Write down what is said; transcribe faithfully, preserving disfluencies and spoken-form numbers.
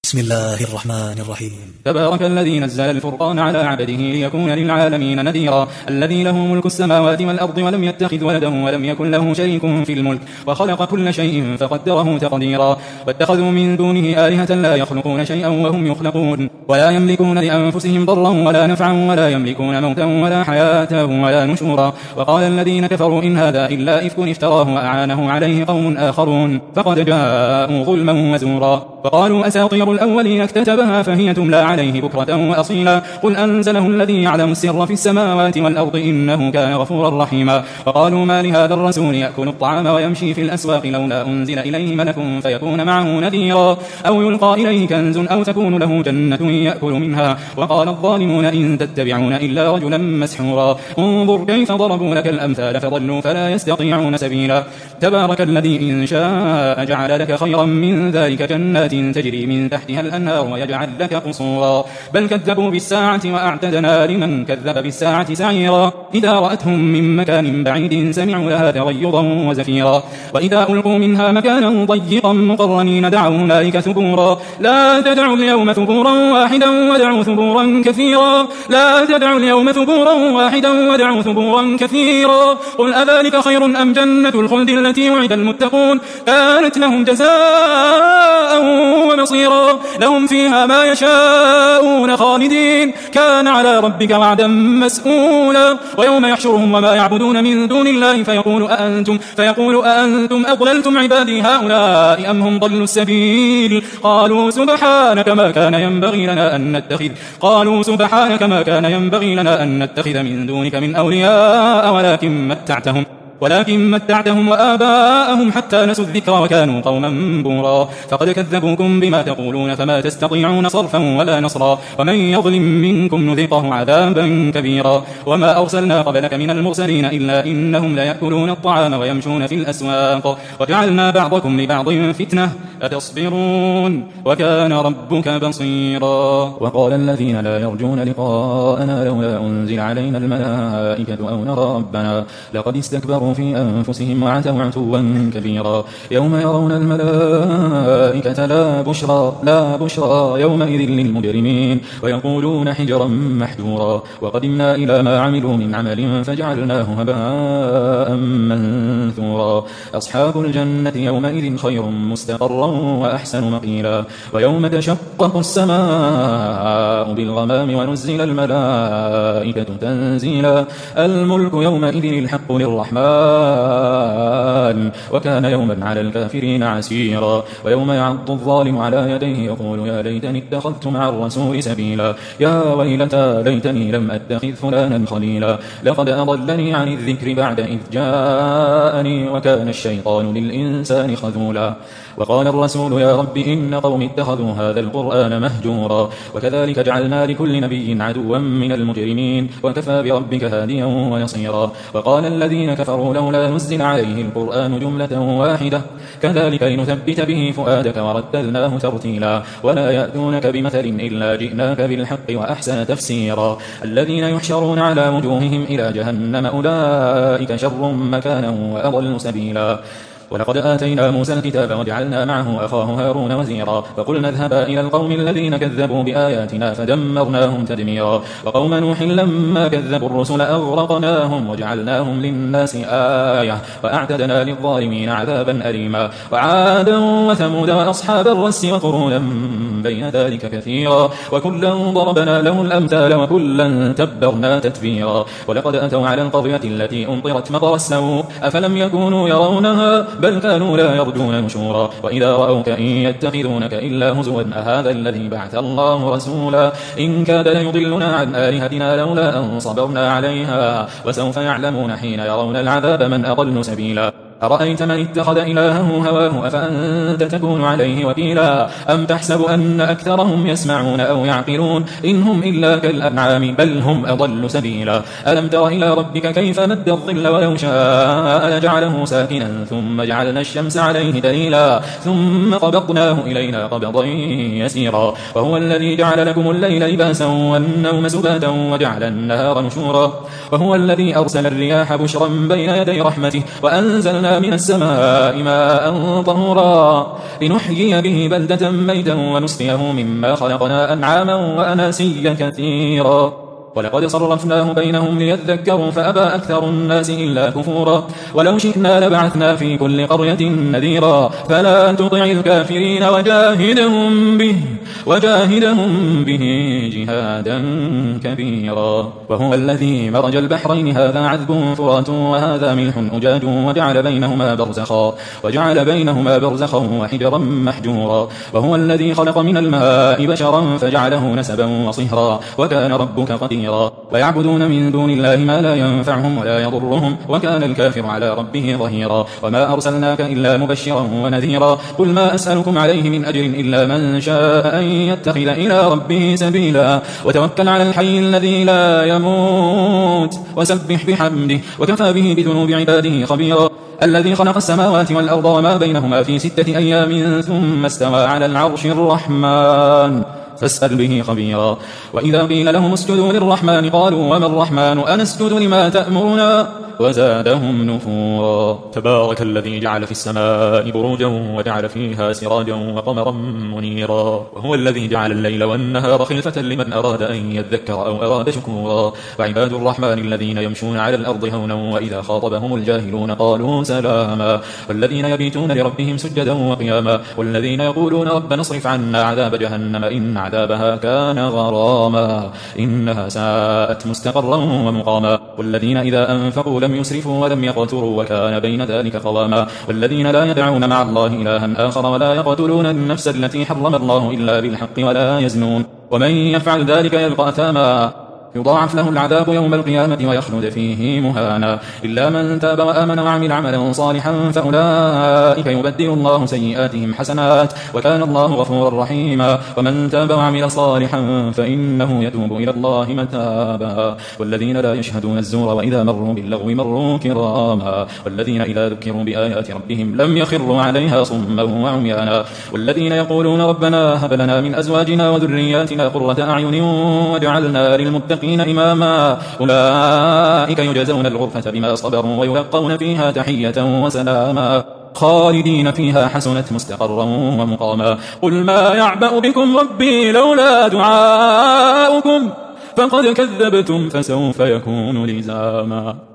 بسم الله الرحمن الرحيم. تبارك الذي نزل الفرقان على عبده ليكون للعالمين نذيرا، الذي له ملك السماوات والأرض ولم يتخذ ولدا ولم يكن له شريك في الملك وخلق كل شيء فقدره تقديرا. واتخذوا من دونه آلهة لا يخلقون شيئا وهم يخلقون ولا يملكون لأنفسهم ضرا ولا نفعا ولا يملكون موتا ولا حياة ولا نشورا. وقال الذين كفروا إن هذا إلا إفك افتراه وأعانه عليه قوم آخرون فقد جاءوا ظلما وزورا. وقالوا أساطير الأولين اكتتبها فهي تملى عليه بكرة وأصيلا. قل أنزله الذي يعلم السر في السماوات والأرض إنه كان غفورا رحيما. وقالوا ما لهذا الرسول يأكل الطعام ويمشي في الأسواق لولا أنزل إليه ملك فيكون معه نذيرا أو يلقى إليه كنز أو تكون له جنة يأكل منها. وقال الظالمون إن تتبعون إلا رجلا مسحورا. انظر كيف ضربوا لك الأمثال فضلوا فلا يستطيعون سبيلا. تبارك الذي إن شاء جعل لك خيرا من ذلك جنات تجري من تحتها الأنهار ويجعل لك قصورا. بل كذبوا بالساعة وأعتدنا لمن كذب بالساعة سعيرا. إذا رأتهم من مكان بعيد سمعوا لها تغيظا وزفيرا. وإذا ألقوا منها مكانا ضيقا مقرنين دعوا هنالك ثبورا. لا تدعوا اليوم ثبورا واحدا ودعوا ثبورا كثيرا. لا تدعوا اليوم ثبورا واحدا ودعوا ثبورا كثيرا. قل أذلك خير أم جنة الخلد التي وعد المتقون كانت لهم جزاء ومصيرا. لهم فيها ما يشاءون خالدين كان على ربك وعدا مسئولا. ويوم يحشرهم وما يعبدون من دون الله فيقول أأنتم, فيقول أأنتم أضللتم عبادي هؤلاء أم هم ضلوا السبيل. قالوا سبحانك ما كان ينبغي لنا أن نتخذ قالوا سبحانك ما كان ينبغي لنا أن نتخذ من دونك من أولياء ولكن متعتهم ولكن متعتهم وآباءهم حتى نسوا الذكر وكانوا قوما بورا. فقد كذبوكم بما تقولون فما تستطيعون صرفا ولا نصرا. ومن يظلم منكم نذقه عذابا كبيرا. وما أرسلنا قبلك من المرسلين إلا إنهم ليأكلون الطعام ويمشون في الأسواق وجعلنا بعضكم لبعض فتنة أتصبرون وكان ربك بصيرا. وقال الذين لا يرجون لقاءنا لولا أنزل علينا الملائكة أو نرى ربنا لقد استكبروا في أنفسهم وعتوا عتوا كبيرا. يوم يرون الملائكة لا بشرى, لا بشرى يومئذ للمجرمين ويقولون حجرا محجورا. وقدمنا إلى ما عملوا من عمل فجعلناه هباء منثورا. أصحاب الجنة يومئذ خير مستقرا وأحسن مقيلا. ويوم تشقق السماء بالغمام ونزل الملائكة تنزيلا. الملك يومئذ الحق للرحمن وكان يوما على الكافرين عسيرا. ويوم يعض الظالم على يديه يقول يا ليتني اتخذت مع الرسول سبيلا. يا ويلتى ليتني لم أتخذ فلانا خليلا. لقد أضلني عن الذكر بعد إذ جاءني وكان الشيطان للإنسان خذولا. وقال الرسول يا رب إن قوم اتخذوا هذا القرآن مهجورا. وكذلك جعلنا لكل نبي عدوا من المجرمين وكفى بربك هاديا ونصيرا. وقال الذين كفروا لولا نزل عليه القرآن جملة واحدة كذلك لنثبت به فؤادك ورتلناه ترتيلا. ولا يأتونك بمثل إلا جئناك بالحق وأحسن تفسيرا. الذين يحشرون على وجوههم إلى جهنم أولئك شر مكانا وأضل سبيلا. ولقد آتينا موسى الكتاب وجعلنا معه أخاه هارون وزيرا. فقلنا اذهبا إلى القوم الذين كذبوا بآياتنا فدمرناهم تدميرا. وقوم نوح لما كذبوا الرسل أغرقناهم وجعلناهم للناس آية وأعتدنا للظالمين عذابا أليما. وعادا وثمود وأصحاب الرس وقرونا بين ذلك كثيرا. وكلا ضربنا له الأمثال وكلا تبرنا تتبيرا. ولقد أتوا على القرية التي أمطرت مطر السوء أفلم يكونوا يرونها بل كانوا لا يرجون نشورا. وإذا رأوك إن يتخذونك إلا هزوا أهذا الذي بعث الله رسولا. إن كاد ليضلنا عن آلهتنا لولا أن صبرنا عليها وسوف يعلمون حين يرون العذاب من أضل سبيلا. أرأيت من اتخذ إلهه هواه أفأنت تكون عليه وكيلا. أم تحسب أن أكثرهم يسمعون أو يعقلون إن هم إلا كالأنعام بل هم أضل سبيلا. ألم تر إلى ربك كيف مد الظل ولو شاء لجعله ساكنا ثم جعلنا الشمس عليه دليلا ثم قبضناه إلينا قبضا يسيرا. وهو الذي جعل لكم الليل لباسا والنوم سباتا وجعل النهار نشورا. وهو الذي أرسل الرياح بشرا بين يدي رحمته وأنزلنا أنزلنا من السماء ماء طهورا لنحيي به بلدة ميتا ونسقيه مما خلقنا أنعاما وأناسيا كثيرا ولقد صرفناه بينهم ليذكروا فأبى أكثر الناس إلا كفورا ولو شئنا لبعثنا في كل قرية نذيرا فلا تطع الكافرين وجاهدهم به وجاهدهم به جهادا كبيرا وهو الذي مرج البحرين هذا عذب فرات وهذا ملح أجاج وجعل بينهما برزخا وجعل بينهما برزخا وحجرا محجورا وهو الذي خلق من الماء بشرا فجعله نسبا وصهرا وكان ربك قديرا ويعبدون من دون الله ما لا ينفعهم ولا يضرهم وكان الكافر على ربه ظهيرا وما أرسلناك إلا مبشرا ونذيرا قل ما أسألكم عليه من أجر إلا من شاء أن يتخذ إلى ربه سبيلا وتوكل على الحي الذي لا يموت وسبح بحمده وكفى به بذنوب عباده خبيرا الذي خلق السماوات والأرض وما بينهما في ستة أيام ثم استوى على العرش الرحمن فاسأل به خبيرا وإذا قيل لهم اسجدوا للرحمن قالوا وما الرحمن أنسجد لما تأمرنا وزادهم نفورا تبارك الذي جعل في السماء بروجا وجعل فيها سراجا وقمرا منيرا وهو الذي جعل الليل والنهار خلفة لمن أراد أن يذكر أو أراد شكورا وعباد الرحمن الذين يمشون على الأرض هونا وإذا خاطبهم الجاهلون قالوا سلاما والذين يبيتون لربهم سجدا وقياما والذين يقولون ربنا اصرف عنا عذاب جهنم إن عذابها كان غراما إنها ساءت مستقرا ومقاما والذين إذا أنفقوا لم يسرفوا ولم يقتروا وكان بين ذلك قواما والذين لا يدعون مع الله إلها آخر ولا يقتلون النفس التي حرم الله إلا بالحق ولا يزنون ومن يفعل ذلك يلقى أثاما يضاعف له العذاب يوم القيامة ويخلد فيه مهانا إلا من تاب وآمن وعمل عملا صالحا فأولئك يبدل الله سيئاتهم حسنات وكان الله غفورا رحيما ومن تاب وعمل صالحا فإنه يتوب إلى الله متابا والذين لا يشهدون الزور وإذا مروا باللغو مروا كراما والذين إذا ذكروا بآيات ربهم لم يخروا عليها صما وعميانا والذين يقولون ربنا هب لنا من أزواجنا وذرياتنا قرة أعين واجعلنا للمتقين إماما أولئك يجزون الغرفة بما صبروا ويلقون فيها تحية وسلاما خالدين فيها حسنت مستقرا ومقاما قل ما يعبأ بكم ربي لولا دعاؤكم فقد كذبتم فسوف يكون لزاما